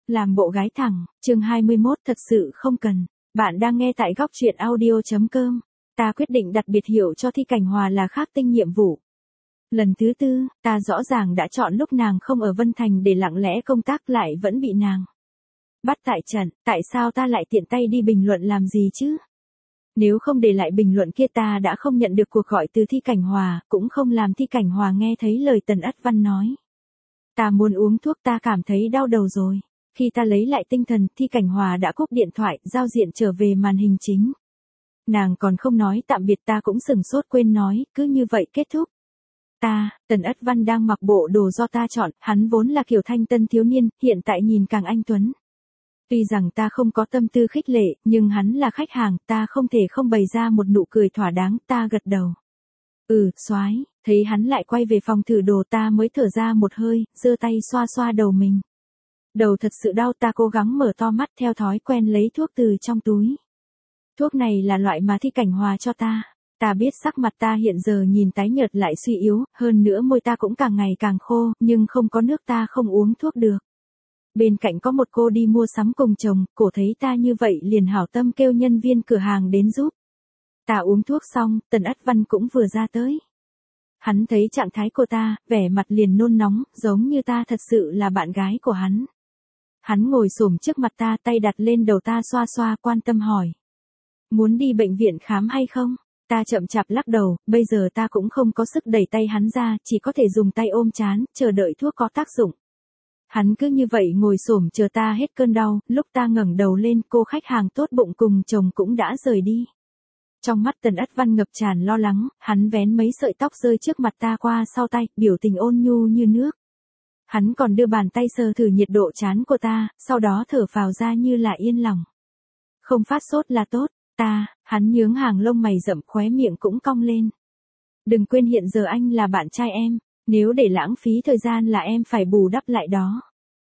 Làm bộ gái thẳng, chương 21 thật sự không cần. Bạn đang nghe tại góc truyện audio.com. Ta quyết định đặt biệt hiệu cho Thi Cảnh Hòa là Khác Tinh nhiệm vụ. Lần thứ tư, ta rõ ràng đã chọn lúc nàng không ở Vân Thành để lặng lẽ công tác lại vẫn bị nàng bắt tại trận, tại sao ta lại tiện tay đi bình luận làm gì chứ? Nếu không để lại bình luận kia ta đã không nhận được cuộc gọi từ Thi Cảnh Hòa, cũng không làm Thi Cảnh Hòa nghe thấy lời Tần Ất Văn nói. Ta muốn uống thuốc, ta cảm thấy đau đầu rồi. Khi ta lấy lại tinh thần, Thi Cảnh Hòa đã cúp điện thoại, giao diện trở về màn hình chính. Nàng còn không nói tạm biệt, ta cũng sừng sốt quên nói, cứ như vậy kết thúc. Tần Ất Văn đang mặc bộ đồ do ta chọn, hắn vốn là kiểu thanh tân thiếu niên, hiện tại nhìn càng anh tuấn. Tuy rằng ta không có tâm tư khích lệ, nhưng hắn là khách hàng, ta không thể không bày ra một nụ cười thỏa đáng, ta gật đầu. Soái, thấy hắn lại quay về phòng thử đồ, ta mới thở ra một hơi, giơ tay xoa xoa đầu mình. Đầu thật sự đau, ta cố gắng mở to mắt theo thói quen lấy thuốc từ trong túi. Thuốc này là loại mà Thi Cảnh Hòa cho ta. Ta biết sắc mặt ta hiện giờ nhìn tái nhợt lại suy yếu, hơn nữa môi ta cũng càng ngày càng khô, nhưng không có nước ta không uống thuốc được. Bên cạnh có một cô đi mua sắm cùng chồng, cổ thấy ta như vậy liền hảo tâm kêu nhân viên cửa hàng đến giúp. Ta uống thuốc xong, Tần Ất Văn cũng vừa ra tới. Hắn thấy trạng thái của ta, vẻ mặt liền nôn nóng, giống như ta thật sự là bạn gái của hắn. Hắn ngồi xổm trước mặt ta, tay đặt lên đầu ta xoa xoa, quan tâm hỏi. Muốn đi bệnh viện khám hay không? Ta chậm chạp lắc đầu, bây giờ ta cũng không có sức đẩy tay hắn ra, chỉ có thể dùng tay ôm trán, chờ đợi thuốc có tác dụng. Hắn cứ như vậy ngồi xổm chờ ta hết cơn đau, lúc ta ngẩng đầu lên, cô khách hàng tốt bụng cùng chồng cũng đã rời đi. Trong mắt Tần Ất Văn ngập tràn lo lắng, hắn vén mấy sợi tóc rơi trước mặt ta qua sau tay, biểu tình ôn nhu như nước. Hắn còn đưa bàn tay sờ thử nhiệt độ trán của ta, sau đó thở phào ra như là yên lòng. Không phát sốt là tốt. Hắn nhướng hàng lông mày rậm, khóe miệng cũng cong lên. Đừng quên hiện giờ anh là bạn trai em, nếu để lãng phí thời gian là em phải bù đắp lại đó.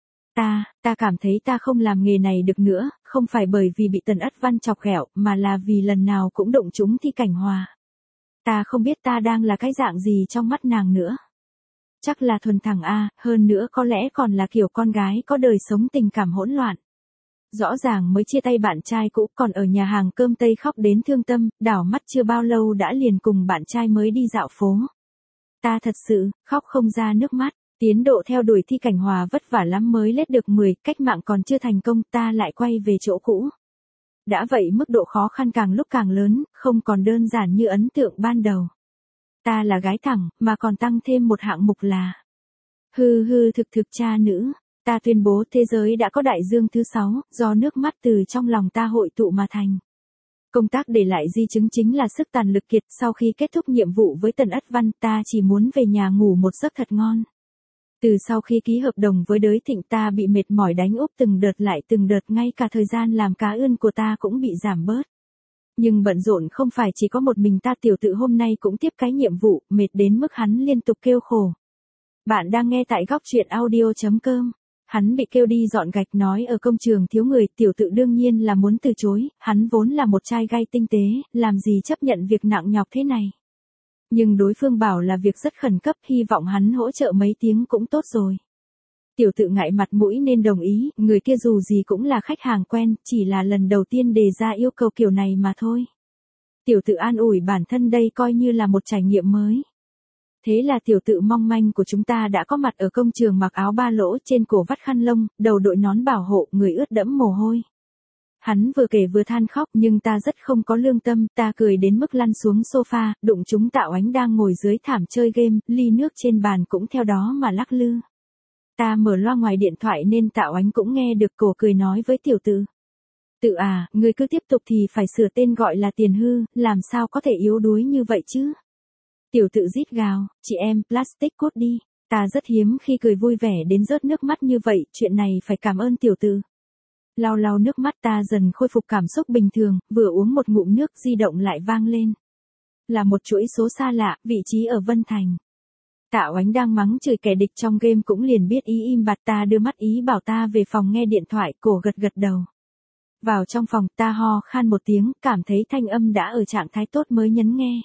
Ta cảm thấy ta không làm nghề này được nữa, không phải bởi vì bị Tần Ất Văn chọc ghẹo, mà là vì lần nào cũng đụng trúng Thi Cảnh Hòa. Ta không biết ta đang là cái dạng gì trong mắt nàng nữa. Chắc là thuần thẳng hơn nữa có lẽ còn là kiểu con gái có đời sống tình cảm hỗn loạn. Rõ ràng mới chia tay bạn trai cũ, còn ở nhà hàng cơm Tây khóc đến thương tâm, đảo mắt chưa bao lâu đã liền cùng bạn trai mới đi dạo phố. Ta thật sự, khóc không ra nước mắt, tiến độ theo đuổi Thi Cảnh Hòa vất vả lắm mới lết được 10, cách mạng còn chưa thành công, ta lại quay về chỗ cũ. Đã vậy mức độ khó khăn càng lúc càng lớn, không còn đơn giản như ấn tượng ban đầu. Ta là gái thẳng, mà còn tăng thêm một hạng mục là thực cha nữ. Ta tuyên bố thế giới đã có đại dương thứ 6, do nước mắt từ trong lòng ta hội tụ mà thành. Công tác để lại di chứng chính là sức tàn lực kiệt, sau khi kết thúc nhiệm vụ với Tần Ất Văn, ta chỉ muốn về nhà ngủ một giấc thật ngon. Từ sau khi ký hợp đồng với Đới Thịnh, ta bị mệt mỏi đánh úp từng đợt lại từng đợt, ngay cả thời gian làm cá ươn của ta cũng bị giảm bớt. Nhưng bận rộn không phải chỉ có một mình ta, Tiểu Tự hôm nay cũng tiếp cái nhiệm vụ, mệt đến mức hắn liên tục kêu khổ. Bạn đang nghe tại góc truyện audio.com. Hắn bị kêu đi dọn gạch, nói ở công trường thiếu người, Tiểu Tự đương nhiên là muốn từ chối, hắn vốn là một trai gai tinh tế, làm gì chấp nhận việc nặng nhọc thế này. Nhưng đối phương bảo là việc rất khẩn cấp, hy vọng hắn hỗ trợ mấy tiếng cũng tốt rồi. Tiểu Tự ngại mặt mũi nên đồng ý, người kia dù gì cũng là khách hàng quen, chỉ là lần đầu tiên đề ra yêu cầu kiểu này mà thôi. Tiểu Tự an ủi bản thân đây coi như là một trải nghiệm mới. Thế là Tiểu Tự mong manh của chúng ta đã có mặt ở công trường, mặc áo ba lỗ, trên cổ vắt khăn lông, đầu đội nón bảo hộ, người ướt đẫm mồ hôi. Hắn vừa kể vừa than khóc, nhưng ta rất không có lương tâm, ta cười đến mức lăn xuống sofa, đụng trúng Tạo Ánh đang ngồi dưới thảm chơi game, ly nước trên bàn cũng theo đó mà lắc lư. Ta mở loa ngoài điện thoại nên Tạo Ánh cũng nghe được, cổ cười nói với Tiểu Tự. Tự người cứ tiếp tục thì phải sửa tên gọi là Tiền Hư, làm sao có thể yếu đuối như vậy chứ? Tiểu Tự rít gào, chị em, plastic cốt đi. Ta rất hiếm khi cười vui vẻ đến rớt nước mắt như vậy, chuyện này phải cảm ơn Tiểu Tự. Lau lau nước mắt, ta dần khôi phục cảm xúc bình thường, vừa uống một ngụm nước, di động lại vang lên. Là một chuỗi số xa lạ, vị trí ở Vân Thành. Tạo Ánh đang mắng chửi kẻ địch trong game cũng liền biết ý im bặt, ta đưa mắt ý bảo ta về phòng nghe điện thoại, cổ gật gật đầu. Vào trong phòng, ta ho khan một tiếng, cảm thấy thanh âm đã ở trạng thái tốt mới nhấn nghe.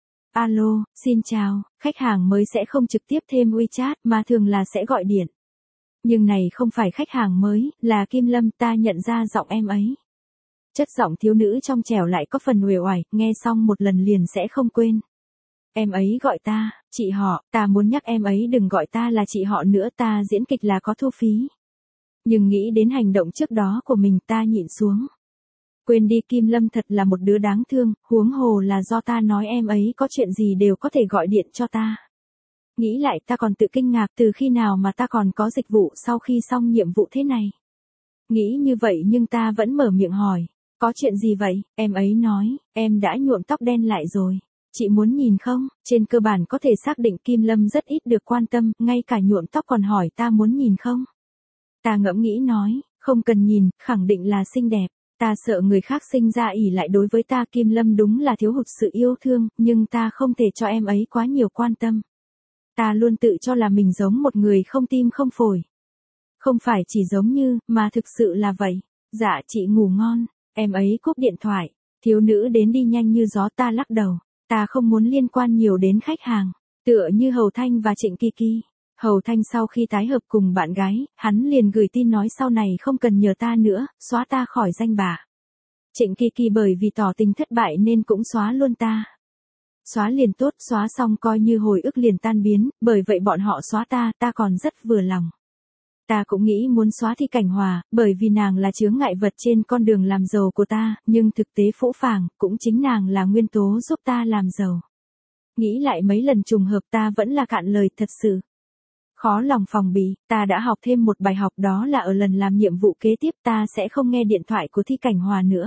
Alo, xin chào, khách hàng mới sẽ không trực tiếp thêm WeChat mà thường là sẽ gọi điện. Nhưng này không phải khách hàng mới, là Kim Lâm, ta nhận ra giọng em ấy. Chất giọng thiếu nữ trong trẻo lại có phần uể oải, nghe xong một lần liền sẽ không quên. Em ấy gọi ta, chị họ, ta muốn nhắc em ấy đừng gọi ta là chị họ nữa, ta diễn kịch là có thu phí. Nhưng nghĩ đến hành động trước đó của mình ta nhịn xuống. Quên đi, Kim Lâm thật là một đứa đáng thương, huống hồ là do ta nói em ấy có chuyện gì đều có thể gọi điện cho ta. Nghĩ lại ta còn tự kinh ngạc từ khi nào mà ta còn có dịch vụ sau khi xong nhiệm vụ thế này. Nghĩ như vậy nhưng ta vẫn mở miệng hỏi, có chuyện gì vậy? Em ấy nói, em đã nhuộm tóc đen lại rồi. Chị muốn nhìn không? Trên cơ bản có thể xác định Kim Lâm rất ít được quan tâm, ngay cả nhuộm tóc còn hỏi ta muốn nhìn không? Ta ngẫm nghĩ nói, không cần nhìn, khẳng định là xinh đẹp. Ta sợ người khác sinh ra ỷ lại đối với ta. Kim Lâm đúng là thiếu hụt sự yêu thương, nhưng ta không thể cho em ấy quá nhiều quan tâm. Ta luôn tự cho là mình giống một người không tim không phổi. Không phải chỉ giống như, mà thực sự là vậy. Dạ chị ngủ ngon. Em ấy cúp điện thoại. Thiếu nữ đến đi nhanh như gió. Ta lắc đầu. Ta không muốn liên quan nhiều đến khách hàng. Tựa như Hầu Thanh và Trịnh Kiki. Hầu Thanh sau khi tái hợp cùng bạn gái, hắn liền gửi tin nói sau này không cần nhờ ta nữa, xóa ta khỏi danh bạ. Trịnh Kiki bởi vì tỏ tình thất bại nên cũng xóa luôn ta. Xóa liền tốt, xóa xong coi như hồi ức liền tan biến, bởi vậy bọn họ xóa ta còn rất vừa lòng. Ta cũng nghĩ muốn xóa Thi Cảnh Hòa, bởi vì nàng là chướng ngại vật trên con đường làm giàu của ta, nhưng thực tế phũ phàng, cũng chính nàng là nguyên tố giúp ta làm giàu. Nghĩ lại mấy lần trùng hợp ta vẫn là cạn lời thật sự. Khó lòng phòng bị, ta đã học thêm một bài học, đó là ở lần làm nhiệm vụ kế tiếp ta sẽ không nghe điện thoại của Thi Cảnh Hòa nữa.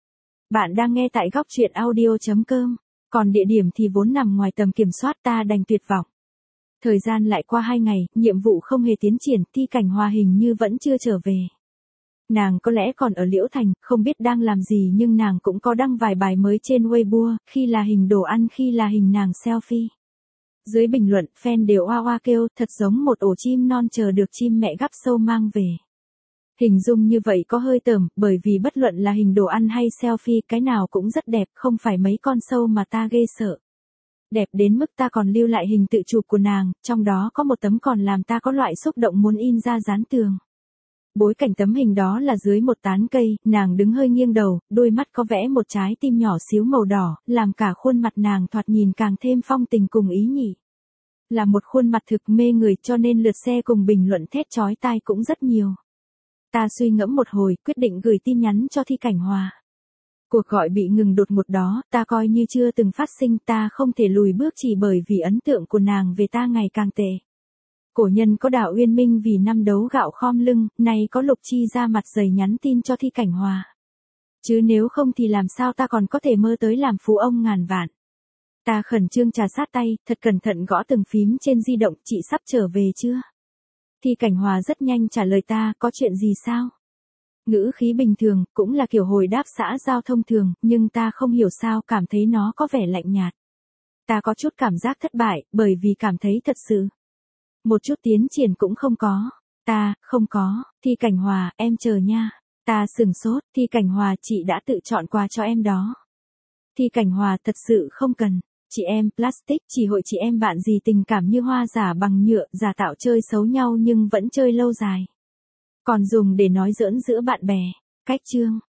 Bạn đang nghe tại góc truyện audio.com, còn địa điểm thì vốn nằm ngoài tầm kiểm soát, ta đành tuyệt vọng. Thời gian lại qua 2 ngày, nhiệm vụ không hề tiến triển, Thi Cảnh Hòa hình như vẫn chưa trở về. Nàng có lẽ còn ở Liễu Thành, không biết đang làm gì, nhưng nàng cũng có đăng vài bài mới trên Weibo, khi là hình đồ ăn, khi là hình nàng selfie. Dưới bình luận, fan đều oa oa kêu, thật giống một ổ chim non chờ được chim mẹ gắp sâu mang về. Hình dung như vậy có hơi tởm, bởi vì bất luận là hình đồ ăn hay selfie, cái nào cũng rất đẹp, không phải mấy con sâu mà ta ghê sợ. Đẹp đến mức ta còn lưu lại hình tự chụp của nàng, trong đó có một tấm còn làm ta có loại xúc động muốn in ra dán tường. Bối cảnh tấm hình đó là dưới một tán cây, nàng đứng hơi nghiêng đầu, đôi mắt có vẽ một trái tim nhỏ xíu màu đỏ, làm cả khuôn mặt nàng thoạt nhìn càng thêm phong tình cùng ý nhị. Là một khuôn mặt thực mê người, cho nên lượt share cùng bình luận thét chói tai cũng rất nhiều. Ta suy ngẫm một hồi, quyết định gửi tin nhắn cho Thi Cảnh Hòa. Cuộc gọi bị ngừng đột ngột đó, ta coi như chưa từng phát sinh, ta không thể lùi bước chỉ bởi vì ấn tượng của nàng về ta ngày càng tệ. Cổ nhân có đạo Uyên Minh vì năm đấu gạo khom lưng, nay có Lục Chi ra mặt dày nhắn tin cho Thi Cảnh Hòa. Chứ nếu không thì làm sao ta còn có thể mơ tới làm phú ông ngàn vạn. Ta khẩn trương trà sát tay, thật cẩn thận gõ từng phím trên di động, chị sắp trở về chưa? Thi Cảnh Hòa rất nhanh trả lời ta, có chuyện gì sao? Ngữ khí bình thường, cũng là kiểu hồi đáp xã giao thông thường, nhưng ta không hiểu sao cảm thấy nó có vẻ lạnh nhạt. Ta có chút cảm giác thất bại, bởi vì cảm thấy thật sự. Một chút tiến triển cũng không có. Không có, Thi Cảnh Hòa, em chờ nha. Ta sửng sốt, Thi Cảnh Hòa, chị đã tự chọn quà cho em đó. Thi Cảnh Hòa, thật sự không cần. Chị em, plastic, chỉ hội chị em bạn gì tình cảm như hoa giả bằng nhựa, giả tạo chơi xấu nhau nhưng vẫn chơi lâu dài. Còn dùng để nói giỡn giữa bạn bè. Cách chương.